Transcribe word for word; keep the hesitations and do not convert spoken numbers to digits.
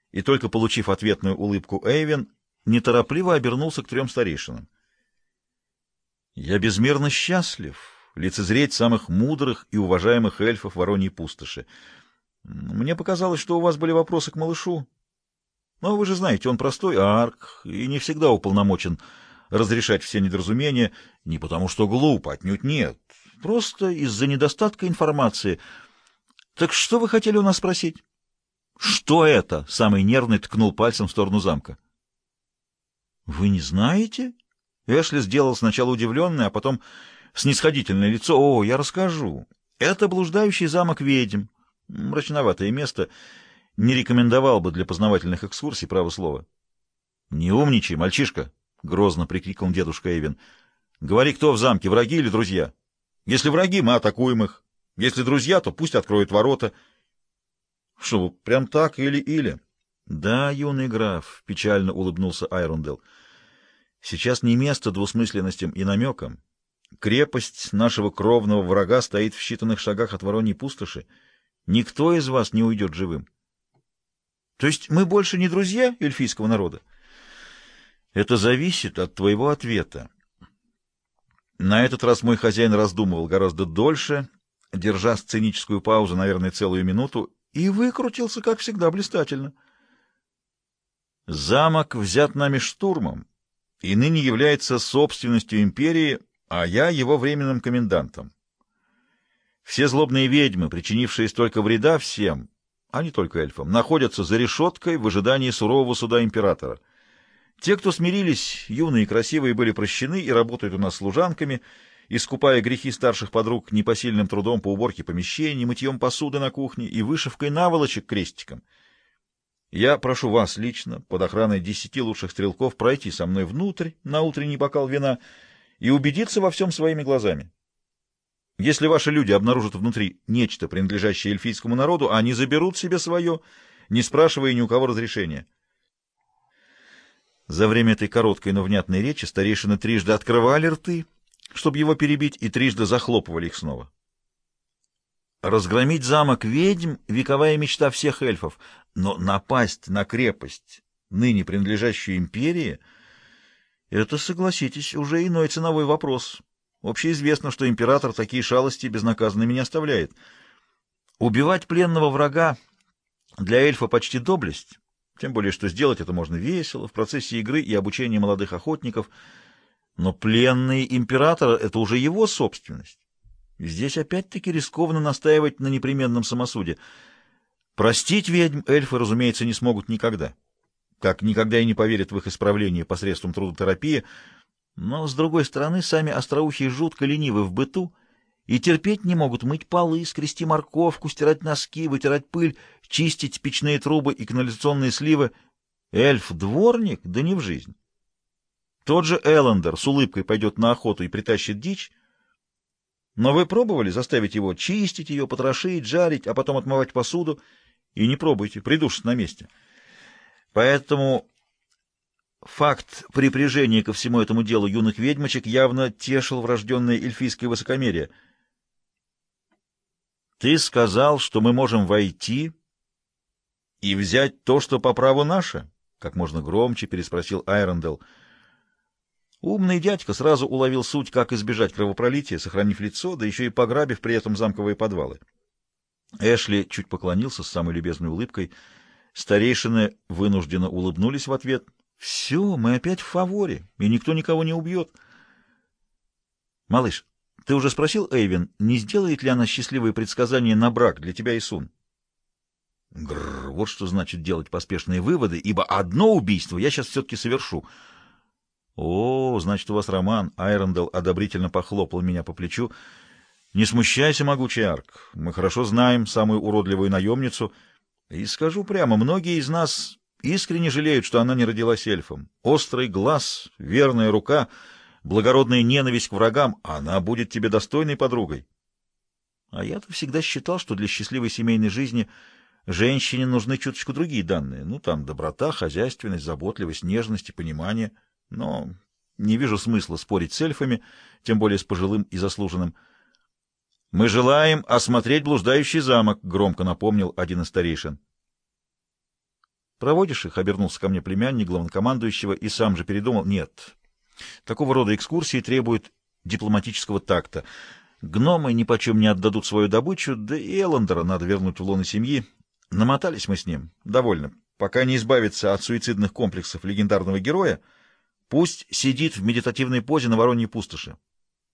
и, только получив ответную улыбку Эйвен, неторопливо обернулся к трем старейшинам. «Я безмерно счастлив лицезреть самых мудрых и уважаемых эльфов Вороньей пустоши. Мне показалось, что у вас были вопросы к малышу. Но вы же знаете, он простой арк и не всегда уполномочен разрешать все недоразумения, не потому что глуп, отнюдь нет, просто из-за недостатка информации. Так что вы хотели у нас спросить?» «Что это?» — самый нервный ткнул пальцем в сторону замка. «Вы не знаете?» Эшли сделал сначала удивленное, а потом снисходительное лицо. «О, я расскажу. Это блуждающий замок ведьм. Мрачноватое место. Не рекомендовал бы для познавательных экскурсий, право слово». «Не умничай, мальчишка!» — грозно прикрикнул дедушка Эйвен. «Говори, кто в замке, враги или друзья? Если враги, мы атакуем их. Если друзья, то пусть откроют ворота». «Что, прям так или-или?» «Да, юный граф», — печально улыбнулся Айрундел. «Сейчас не место двусмысленностям и намекам. Крепость нашего кровного врага стоит в считанных шагах от Вороньей пустоши. Никто из вас не уйдет живым». «То есть мы больше не друзья эльфийского народа?» «Это зависит от твоего ответа». На этот раз мой хозяин раздумывал гораздо дольше, держа сценическую паузу, наверное, целую минуту, и выкрутился, как всегда, блистательно. «Замок взят нами штурмом и ныне является собственностью империи, а я его временным комендантом. Все злобные ведьмы, причинившие столько вреда всем, а не только эльфам, находятся за решеткой в ожидании сурового суда императора. Те, кто смирились, юные и красивые, были прощены и работают у нас служанками, искупая грехи старших подруг непосильным трудом по уборке помещений, мытьем посуды на кухне и вышивкой наволочек крестиком. Я прошу вас лично, под охраной десяти лучших стрелков, пройти со мной внутрь на утренний бокал вина и убедиться во всем своими глазами. Если ваши люди обнаружат внутри нечто, принадлежащее эльфийскому народу, они заберут себе свое, не спрашивая ни у кого разрешения». За время этой короткой, но внятной речи старейшины трижды открывали рты, чтобы его перебить, и трижды захлопывали их снова. Разгромить замок ведьм — вековая мечта всех эльфов, но напасть на крепость, ныне принадлежащую империи, это, согласитесь, уже иной ценовой вопрос. Общеизвестно, что император такие шалости безнаказанными не оставляет. Убивать пленного врага для эльфа почти доблесть, тем более, что сделать это можно весело, в процессе игры и обучения молодых охотников. Но пленный императора — это уже его собственность. Здесь опять-таки рискованно настаивать на непременном самосуде. Простить ведьм эльфы, разумеется, не смогут никогда. Как никогда и не поверят в их исправление посредством трудотерапии. Но, с другой стороны, сами остроухие жутко ленивы в быту и терпеть не могут мыть полы, скрести морковку, стирать носки, вытирать пыль, чистить печные трубы и канализационные сливы. Эльф-дворник? Да не в жизнь. Тот же Эллендер с улыбкой пойдет на охоту и притащит дичь. Но вы пробовали заставить его чистить ее, потрошить, жарить, а потом отмывать посуду? И не пробуйте, придушит на месте. Поэтому факт припряжения ко всему этому делу юных ведьмочек явно тешил врожденное эльфийское высокомерие. «Ты сказал, что мы можем войти и взять то, что по праву наше?» — как можно громче переспросил Айрундел. Умный дядька сразу уловил суть, как избежать кровопролития, сохранив лицо, да еще и пограбив при этом замковые подвалы. Эшли чуть поклонился с самой любезной улыбкой. Старейшины вынужденно улыбнулись в ответ. «Все, мы опять в фаворе, и никто никого не убьет». «Малыш, ты уже спросил Эйвен, не сделает ли она счастливые предсказания на брак для тебя и Сун?» Гррр, вот что значит делать поспешные выводы, ибо одно убийство я сейчас все-таки совершу. О, значит, у вас роман. Айрундел одобрительно похлопал меня по плечу. Не смущайся, могучий арк. Мы хорошо знаем самую уродливую наемницу. И скажу прямо, многие из нас искренне жалеют, что она не родилась эльфом. Острый глаз, верная рука, благородная ненависть к врагам. Она будет тебе достойной подругой. А я-то всегда считал, что для счастливой семейной жизни женщине нужны чуточку другие данные. Ну, там, доброта, хозяйственность, заботливость, нежность и понимание. Но не вижу смысла спорить с эльфами, тем более с пожилым и заслуженным. «Мы желаем осмотреть блуждающий замок», — громко напомнил один из старейшин. Проводишь их?» — обернулся ко мне племянник главнокомандующего и сам же передумал. «Нет. Такого рода экскурсии требуют дипломатического такта. Гномы нипочем не отдадут свою добычу, да и Эллендера надо вернуть в лоно семьи. Намотались мы с ним. Довольно. Пока не избавится от суицидных комплексов легендарного героя, пусть сидит в медитативной позе на Вороньей пустоши.